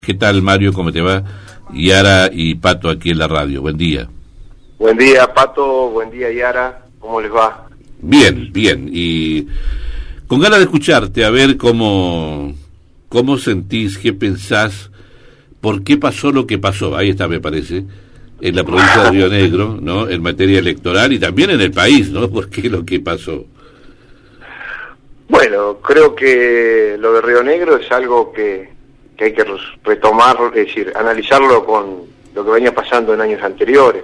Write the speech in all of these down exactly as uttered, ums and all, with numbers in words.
¿Qué tal, Mario? ¿Cómo te va? Yara y Pato aquí en la radio. Buen día. Buen día, Pato. Buen día, Yara. ¿Cómo les va? Bien, bien. Y con ganas de escucharte, a ver cómo, cómo sentís, qué pensás, por qué pasó lo que pasó. Ahí está, me parece, en la provincia de Río Negro, ¿no? En materia electoral y también en el país, ¿no? ¿Por qué lo que pasó? Bueno, creo que lo de Río Negro es algo que... que hay que retomar, es decir, analizarlo con lo que venía pasando en años anteriores.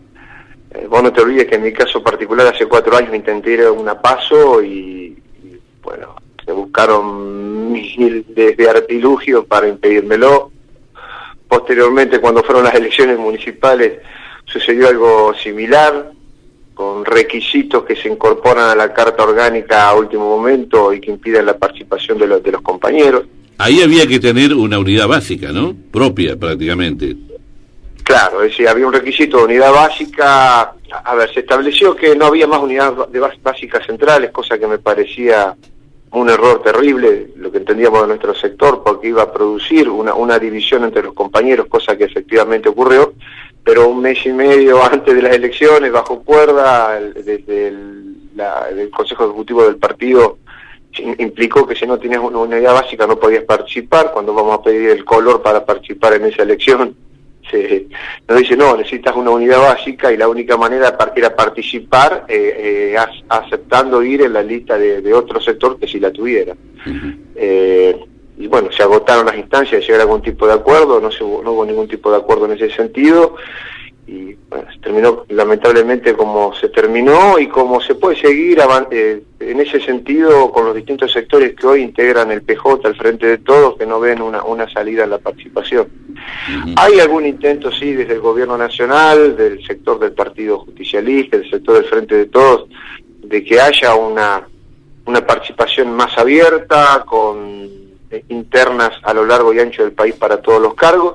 Eh, vos no te olvides que en mi caso particular hace cuatro años intenté ir a una PASO y, y bueno, se buscaron miles de artilugios para impedírmelo. Posteriormente, cuando fueron las elecciones municipales, sucedió algo similar, con requisitos que se incorporan a la Carta Orgánica a último momento y que impiden la participación de los, de los compañeros. Ahí había que tener una unidad básica, ¿no? Propia, prácticamente. Claro, es decir, había un requisito de unidad básica. A ver, se estableció que no había más unidades básicas centrales, cosa que me parecía un error terrible, lo que entendíamos de nuestro sector, porque iba a producir una, una división entre los compañeros, cosa que efectivamente ocurrió, pero un mes y medio antes de las elecciones, bajo cuerda, desde el, la, el Consejo Ejecutivo del partido, implicó que si no tenías una unidad básica no podías participar. Cuando vamos a pedir el color para participar en esa elección, se, nos dice, no, necesitas una unidad básica, y la única manera era participar eh, eh, aceptando ir en la lista de, de otro sector que sí la tuviera. Uh-huh. eh, y bueno, se agotaron las instancias de llegar a algún tipo de acuerdo, no, se, no hubo ningún tipo de acuerdo en ese sentido, y bueno, se terminó lamentablemente como se terminó, y como se puede seguir eh, en ese sentido con los distintos sectores que hoy integran el P J, el Frente de Todos, que no ven una, una salida en la participación. Uh-huh. Hay algún intento, sí, desde el gobierno nacional, del sector del Partido Justicialista, del sector del Frente de Todos, de que haya una, una participación más abierta, con eh, internas a lo largo y ancho del país para todos los cargos,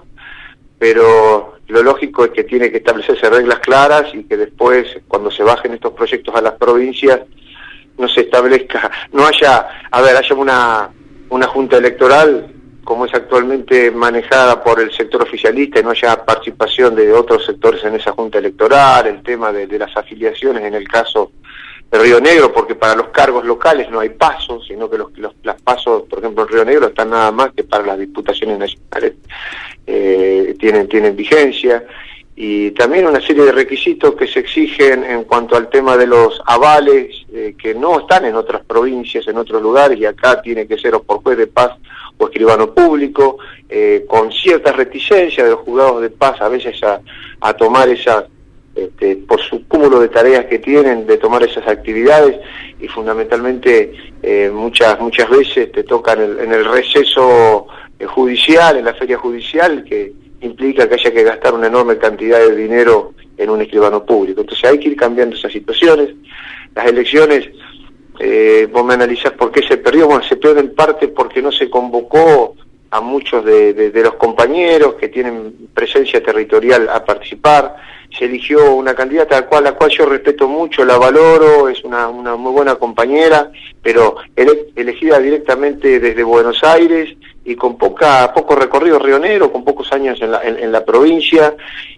pero lo lógico es que tiene que establecerse reglas claras y que después, cuando se bajen estos proyectos a las provincias, no se establezca, no haya, a ver, haya una, una junta electoral como es actualmente manejada por el sector oficialista, y no haya participación de otros sectores en esa junta electoral, el tema de, de las afiliaciones en el caso de Río Negro, porque para los cargos locales no hay pasos, sino que los, los las pasos, por ejemplo, en Río Negro están nada más que para las diputaciones nacionales, eh, tienen, tienen vigencia, y también una serie de requisitos que se exigen en cuanto al tema de los avales, eh, que no están en otras provincias, en otros lugares, y acá tiene que ser o por juez de paz o escribano público, eh, con cierta reticencia de los juzgados de paz a veces a, a tomar esas, este, por su cúmulo de tareas que tienen, de tomar esas actividades, y fundamentalmente eh, muchas muchas veces te tocan en el, en el receso eh, judicial, en la feria judicial, que implica que haya que gastar una enorme cantidad de dinero en un escribano público. Entonces hay que ir cambiando esas situaciones. Las elecciones, eh, vos me analizás por qué se perdió. Bueno, se perdió en parte porque no se convocó a muchos de, de, de los compañeros que tienen presencia territorial a participar. Se eligió una candidata a la cual, la cual yo respeto mucho, la valoro, es una, una muy buena compañera, pero ele, elegida directamente desde Buenos Aires y con poca poco recorrido Río Negro, con pocos años en la, en, en la provincia,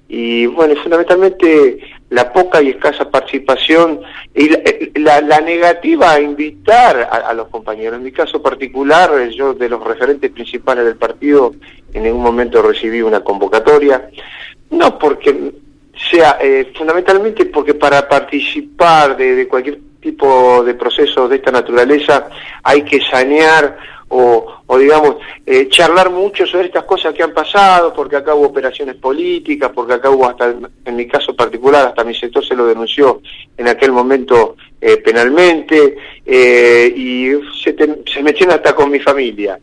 y bueno, fundamentalmente la poca y escasa participación y la, la, la negativa a invitar a, a los compañeros. En mi caso particular, yo de los referentes principales del partido en ningún momento recibí una convocatoria, no porque sea, eh, fundamentalmente porque para participar de, de cualquier tipo de proceso de esta naturaleza hay que sanear o, o digamos, eh, charlar mucho sobre estas cosas que han pasado, porque acá hubo operaciones políticas, porque acá hubo hasta, en mi caso particular, hasta mi sector se lo denunció en aquel momento eh, penalmente, eh, y se, te, se menciona hasta con mi familia,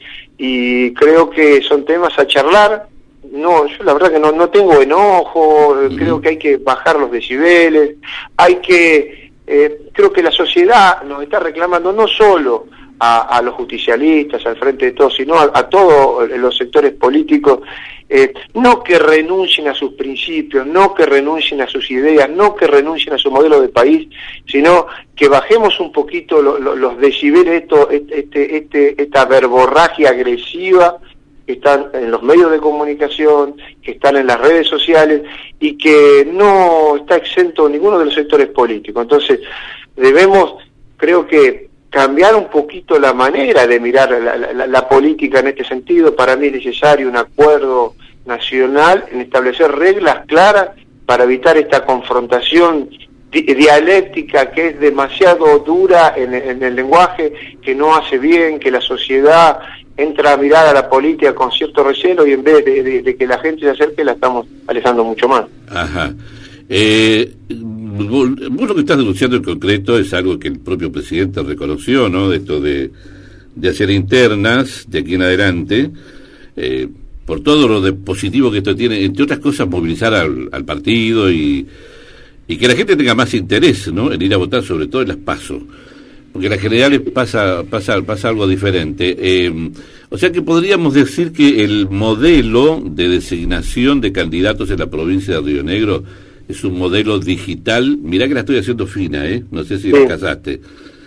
y creo que son temas a charlar. No, yo la verdad que no, no tengo enojo, uh-huh. Creo que hay que bajar los decibeles, hay que, eh, creo que la sociedad nos está reclamando no solo a, a los justicialistas, al Frente de Todos, sino a, a todos los sectores políticos, eh, no que renuncien a sus principios, no que renuncien a sus ideas, no que renuncien a su modelo de país, sino que bajemos un poquito lo, lo, los decibeles, esto, este, este, esta verborragia agresiva que están en los medios de comunicación, que están en las redes sociales y que no está exento ninguno de los sectores políticos. Entonces, debemos, creo que, cambiar un poquito la manera de mirar la, la, la política en este sentido. Para mí es necesario un acuerdo nacional en establecer reglas claras para evitar esta confrontación di dialéctica que es demasiado dura en, en el lenguaje, que no hace bien, que la sociedad entra a mirar a la política con cierto recelo y en vez de, de, de que la gente se acerque la estamos alejando mucho más. Ajá. Eh, vos, vos lo que estás denunciando en concreto es algo que el propio presidente reconoció, ¿no? De esto de, de hacer internas de aquí en adelante, eh, por todo lo de positivo que esto tiene, entre otras cosas, movilizar al, al partido y, y que la gente tenga más interés, ¿no? En ir a votar, sobre todo en las PASO, porque en las generales pasa, pasa, pasa algo diferente. Eh, o sea que podríamos decir que el modelo de designación de candidatos en la provincia de Río Negro es un modelo digital. Mirá que la estoy haciendo fina, ¿eh? No sé si sí. me casaste.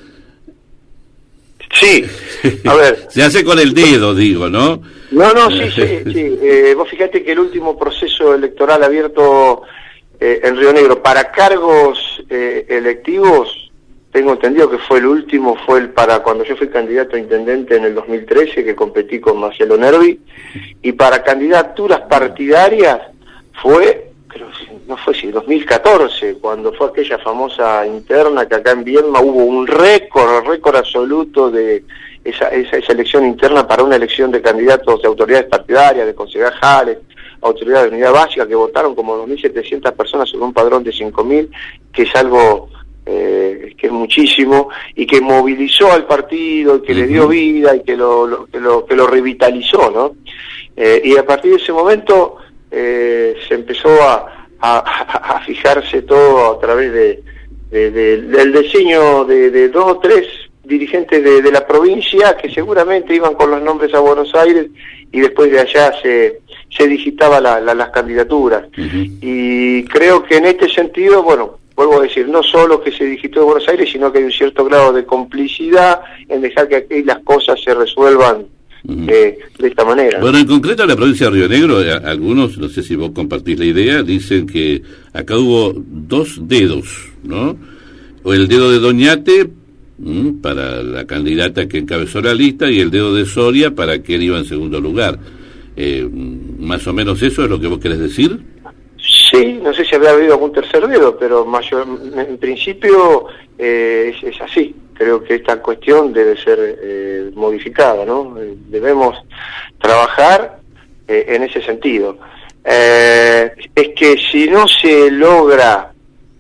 Sí, a ver. Se hace con el dedo, digo, ¿no? No, no, sí, sí, sí. Eh, vos fíjate que el último proceso electoral abierto eh, en Río Negro para cargos eh, electivos, tengo entendido que fue el último, fue el para cuando yo fui candidato a intendente en el dos mil trece, que competí con Marcelo Nervi, y para candidaturas partidarias fue... creo no fue si dos mil catorce, cuando fue aquella famosa interna que acá en Viedma hubo un récord, récord absoluto de esa, esa, esa elección interna para una elección de candidatos de autoridades partidarias, de concejales, autoridades de unidad básica, que votaron como dos mil setecientas personas sobre un padrón de cinco mil, que es algo eh, que es muchísimo, y que movilizó al partido, y que uh-huh. le dio vida, y que lo, lo, que lo, que lo revitalizó, ¿no? Eh, y a partir de ese momento eh, se empezó a A, a, a fijarse todo a través de, de, de del diseño de, de dos o tres dirigentes de, de la provincia que seguramente iban con los nombres a Buenos Aires y después de allá se, se digitaba la, la, las candidaturas. Uh-huh. Y creo que en este sentido, bueno, vuelvo a decir, no solo que se digitó de Buenos Aires, sino que hay un cierto grado de complicidad en dejar que aquí las cosas se resuelvan Eh, de esta manera. Bueno, en concreto en la provincia de Río Negro, algunos, no sé si vos compartís la idea, dicen que acá hubo dos dedos, ¿no? O el dedo de Doñate mmm, para la candidata que encabezó la lista y el dedo de Soria para quien iba en segundo lugar. Eh, más o menos eso es lo que vos querés decir. Sí, no sé si habrá habido algún tercer dedo, pero mayor, en principio eh, es, es así. Creo que esta cuestión debe ser eh, modificada, ¿no? Eh, debemos trabajar eh, en ese sentido. Eh, es que si no se logra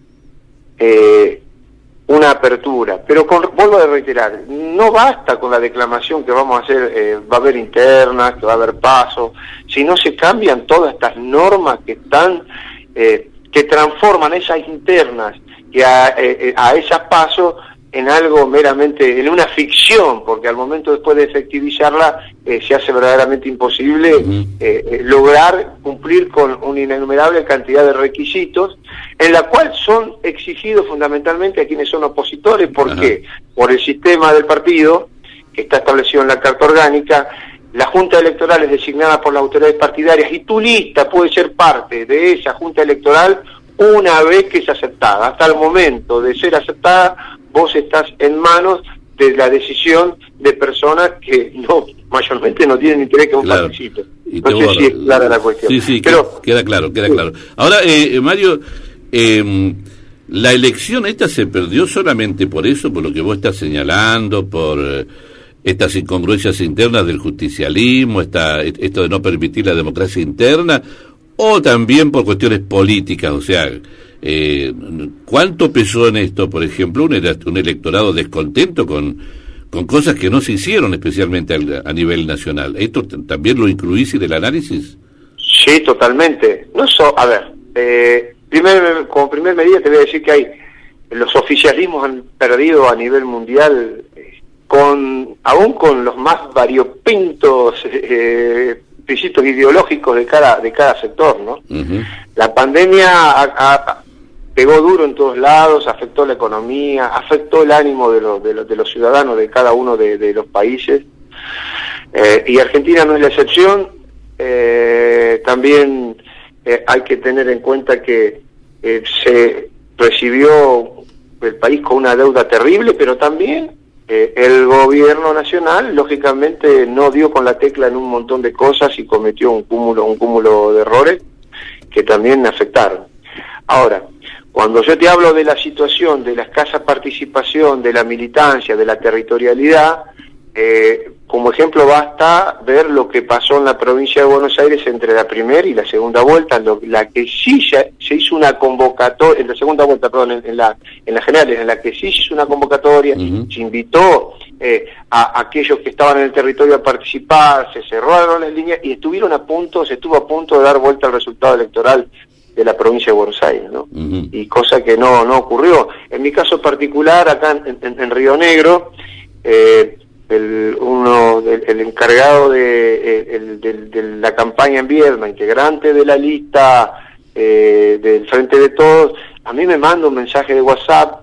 eh, una apertura, pero con, vuelvo a reiterar, no basta con la declamación que vamos a hacer, eh, va a haber internas, que va a haber pasos, si no se cambian todas estas normas que están, eh, que transforman esas internas y a, eh, a esas pasos en algo meramente, en una ficción, porque al momento después de efectivizarla eh, se hace verdaderamente imposible uh-huh. eh, eh, lograr cumplir con una innumerable cantidad de requisitos, en la cual son exigidos fundamentalmente a quienes son opositores. ¿Por uh-huh. qué? Por el sistema del partido, que está establecido en la Carta Orgánica. La Junta Electoral es designada por las autoridades partidarias y tu lista puede ser parte de esa Junta Electoral una vez que es aceptada. Hasta el momento de ser aceptada, vos estás en manos de la decisión de personas que no mayormente no tienen interés que vos claro. participes. No sé si es clara la cuestión. Sí, sí, pero queda claro, queda sí. claro. Ahora, eh, Mario, eh, la elección esta se perdió solamente por eso, por lo que vos estás señalando, por eh, estas incongruencias internas del justicialismo, esta, esto de no permitir la democracia interna, o también por cuestiones políticas, o sea, eh, ¿cuánto pesó en esto, por ejemplo, un, un electorado descontento con, con cosas que no se hicieron, especialmente al, a nivel nacional? ¿Esto t- también lo incluís en el análisis? Sí, totalmente. No so, a ver, eh, primer, como primer medida te voy a decir que hay, los oficialismos han perdido a nivel mundial, eh, con aún con los más variopintos eh, principios ideológicos de cada de cada sector, ¿no? Uh-huh. La pandemia a, a, pegó duro en todos lados, afectó la economía, afectó el ánimo de los de los, de los ciudadanos de cada uno de, de los países, Eh, y Argentina no es la excepción. Eh, también eh, hay que tener en cuenta que eh, se recibió el país con una deuda terrible, pero también eh, el gobierno nacional lógicamente no dio con la tecla en un montón de cosas y cometió un cúmulo, un cúmulo de errores que también afectaron. Ahora, cuando yo te hablo de la situación, de la escasa participación, de la militancia, de la territorialidad, eh, como ejemplo basta ver lo que pasó en la provincia de Buenos Aires entre la primera y la segunda vuelta, lo, la que sí ya, se hizo una convocatoria, en la segunda vuelta, perdón, en, en la en las generales, en la que sí se hizo una convocatoria, uh-huh. se invitó eh, a, a aquellos que estaban en el territorio a participar, se cerraron las líneas y estuvieron a punto, se estuvo a punto de dar vuelta al resultado electoral de la provincia de Buenos Aires, ¿no? Uh-huh. Y cosa que no no ocurrió. En mi caso particular, acá en, en, en Río Negro, eh, el uno del, el encargado de, el, de, de la campaña en Viedma, integrante de la lista eh, del Frente de Todos, a mí me manda un mensaje de WhatsApp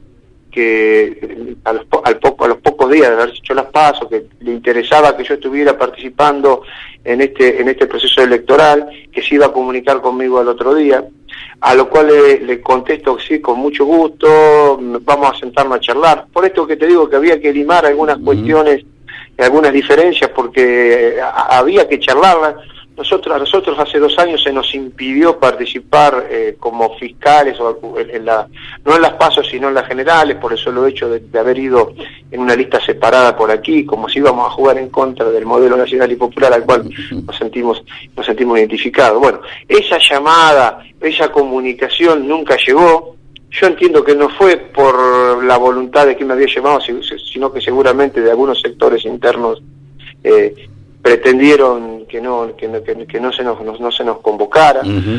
que a los, al poco, a los pocos días de haber hecho las pasos, que le interesaba que yo estuviera participando en este en este proceso electoral, que se iba a comunicar conmigo al otro día, a lo cual le, le contesto sí, con mucho gusto, vamos a sentarnos a charlar. Por esto que te digo que había que limar algunas uh-huh. cuestiones, algunas diferencias, porque había que charlarlas. Nosotros, a nosotros hace dos años se nos impidió participar eh, como fiscales, o en la, no en las pasos sino en las generales, por el solo hecho de, de haber ido en una lista separada por aquí, como si íbamos a jugar en contra del modelo nacional y popular al cual nos sentimos, nos sentimos identificados. Bueno, esa llamada, esa comunicación nunca llegó. Yo entiendo que no fue por la voluntad de quien me había llamado, sino que seguramente de algunos sectores internos eh, pretendieron que no que no, que, que no se nos no, no se nos convocara. Uh-huh.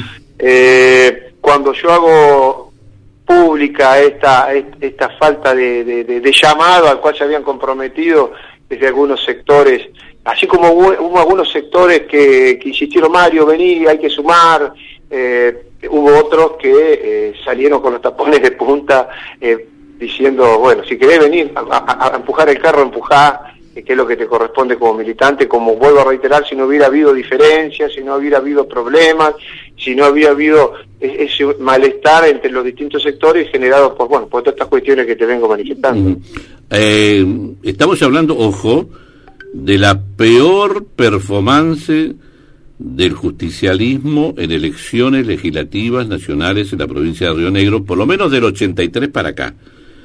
Eh, cuando yo hago pública esta esta falta de, de, de, de llamado al cual se habían comprometido desde algunos sectores, así como hubo, hubo algunos sectores que, que insistieron, Mario, vení, hay que sumar, eh, hubo otros que eh, salieron con los tapones de punta eh, diciendo, bueno, si querés venir a, a, a empujar el carro, empujá, que es lo que te corresponde como militante, como vuelvo a reiterar, si no hubiera habido diferencias, si no hubiera habido problemas, si no hubiera habido ese malestar entre los distintos sectores generados por, bueno, por todas estas cuestiones que te vengo manifestando. Mm. Eh, estamos hablando, ojo, de la peor performance del justicialismo en elecciones legislativas nacionales en la provincia de Río Negro, por lo menos del ochenta y tres para acá.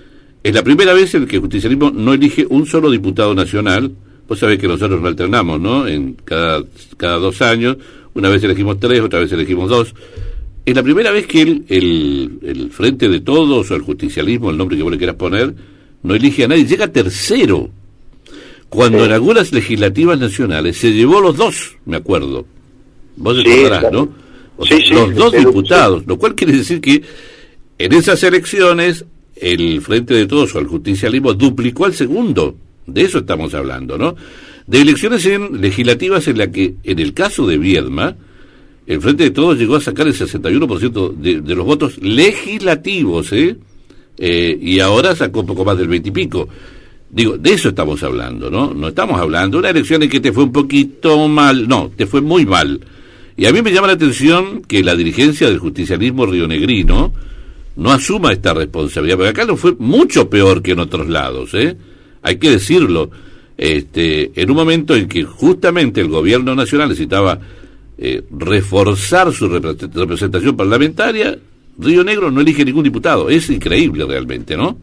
Es la primera vez en que el justicialismo no elige un solo diputado nacional. Vos sabés que nosotros nos alternamos, ¿no? En cada, cada dos años, una vez elegimos tres, otra vez elegimos dos. Es la primera vez que el, el, el Frente de Todos, o el justicialismo, el nombre que vos le quieras poner, no elige a nadie, llega tercero. Cuando sí. en algunas legislativas nacionales se llevó los dos, me acuerdo. Vos te sí, acordarás, ¿no? O sí, sea, sí, los dos sí, diputados, sí. Lo cual quiere decir que en esas elecciones el Frente de Todos o el justicialismo duplicó al segundo. De eso estamos hablando, ¿no? De elecciones en legislativas en la que, en el caso de Viedma, el Frente de Todos llegó a sacar el sesenta y uno por ciento de, de los votos legislativos, ¿eh? ¿eh? Y ahora sacó un poco más del veinte y pico. Digo, de eso estamos hablando, ¿no? No estamos hablando de una elección en que te fue un poquito mal, no, te fue muy mal. Y a mí me llama la atención que la dirigencia del justicialismo rionegrino no asuma esta responsabilidad, porque acá no fue mucho peor que en otros lados, ¿eh? Hay que decirlo. Este, en un momento en que justamente el gobierno nacional necesitaba eh, reforzar su repre- representación parlamentaria, Río Negro no elige ningún diputado. Es increíble realmente, ¿no?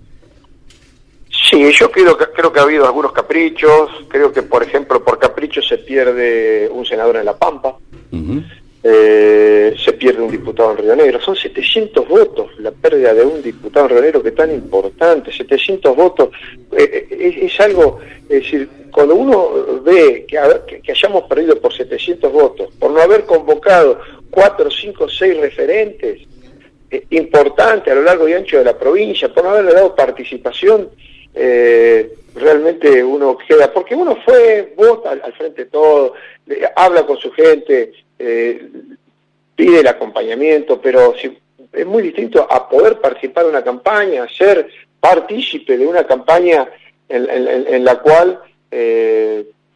Sí, yo creo que, creo que ha habido algunos caprichos. Creo que, por ejemplo, por capricho se pierde un senador en La Pampa. Uh-huh. Eh, se pierde un diputado en Río Negro. Son setecientos votos la pérdida de un diputado en Río Negro, que es tan importante. setecientos votos eh, es, es algo, es decir, cuando uno ve que, que, que hayamos perdido por setecientos votos, por no haber convocado cuatro, cinco, seis referentes eh, importantes a lo largo y ancho de la provincia, por no haberle dado participación, eh, realmente uno queda, porque uno fue, vota al, al frente de todo, eh, habla con su gente, eh, pide el acompañamiento, pero si, es muy distinto a poder participar de una campaña, ser partícipe de una campaña en, en, en la cual eh,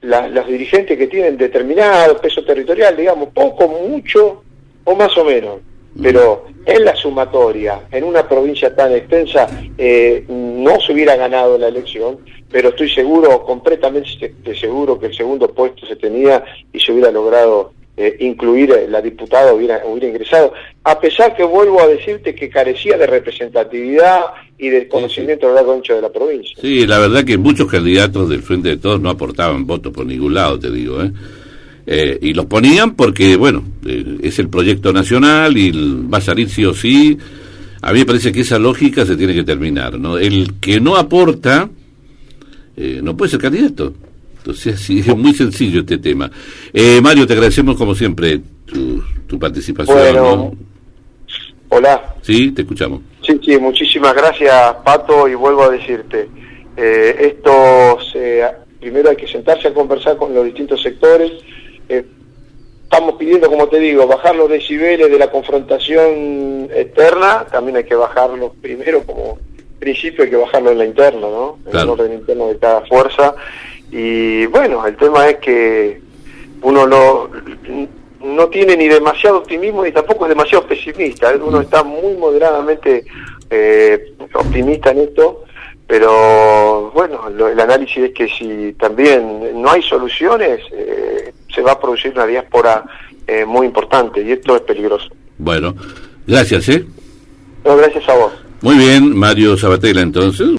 la, los dirigentes que tienen determinado peso territorial, digamos, poco, mucho o más o menos. Pero en la sumatoria, en una provincia tan extensa, eh, no se hubiera ganado la elección, pero estoy seguro, completamente seguro, que el segundo puesto se tenía y se hubiera logrado eh, incluir, la diputada hubiera, hubiera ingresado, a pesar que vuelvo a decirte que carecía de representatividad y de conocimiento de largo ancho de la provincia. Sí, la verdad que muchos candidatos del Frente de Todos no aportaban votos por ningún lado, te digo, ¿eh? Eh, y los ponían porque, bueno, eh, es el proyecto nacional y va a salir sí o sí. A mí me parece que esa lógica se tiene que terminar, ¿no? El que no aporta eh, no puede ser candidato. Entonces, sí, es muy sencillo este tema. Eh, Mario, te agradecemos como siempre tu, tu participación. Bueno, ¿no? Hola. Sí, te escuchamos. Sí, sí, muchísimas gracias, Pato, y vuelvo a decirte, eh, esto se, primero hay que sentarse a conversar con los distintos sectores. Eh, estamos pidiendo, como te digo, bajar los decibeles de la confrontación externa, también hay que bajarlos primero, como principio hay que bajarlo en la interna, ¿no? En Claro. el orden interno de cada fuerza. Y bueno, el tema es que uno lo, no tiene ni demasiado optimismo ni tampoco es demasiado pesimista, uno está muy moderadamente eh, optimista en esto, pero bueno, lo, el análisis es que si también no hay soluciones, eh, se va a producir una diáspora eh, muy importante y esto es peligroso. Bueno, gracias, ¿eh? No, gracias a vos. Muy bien, Mario Sabatella, entonces.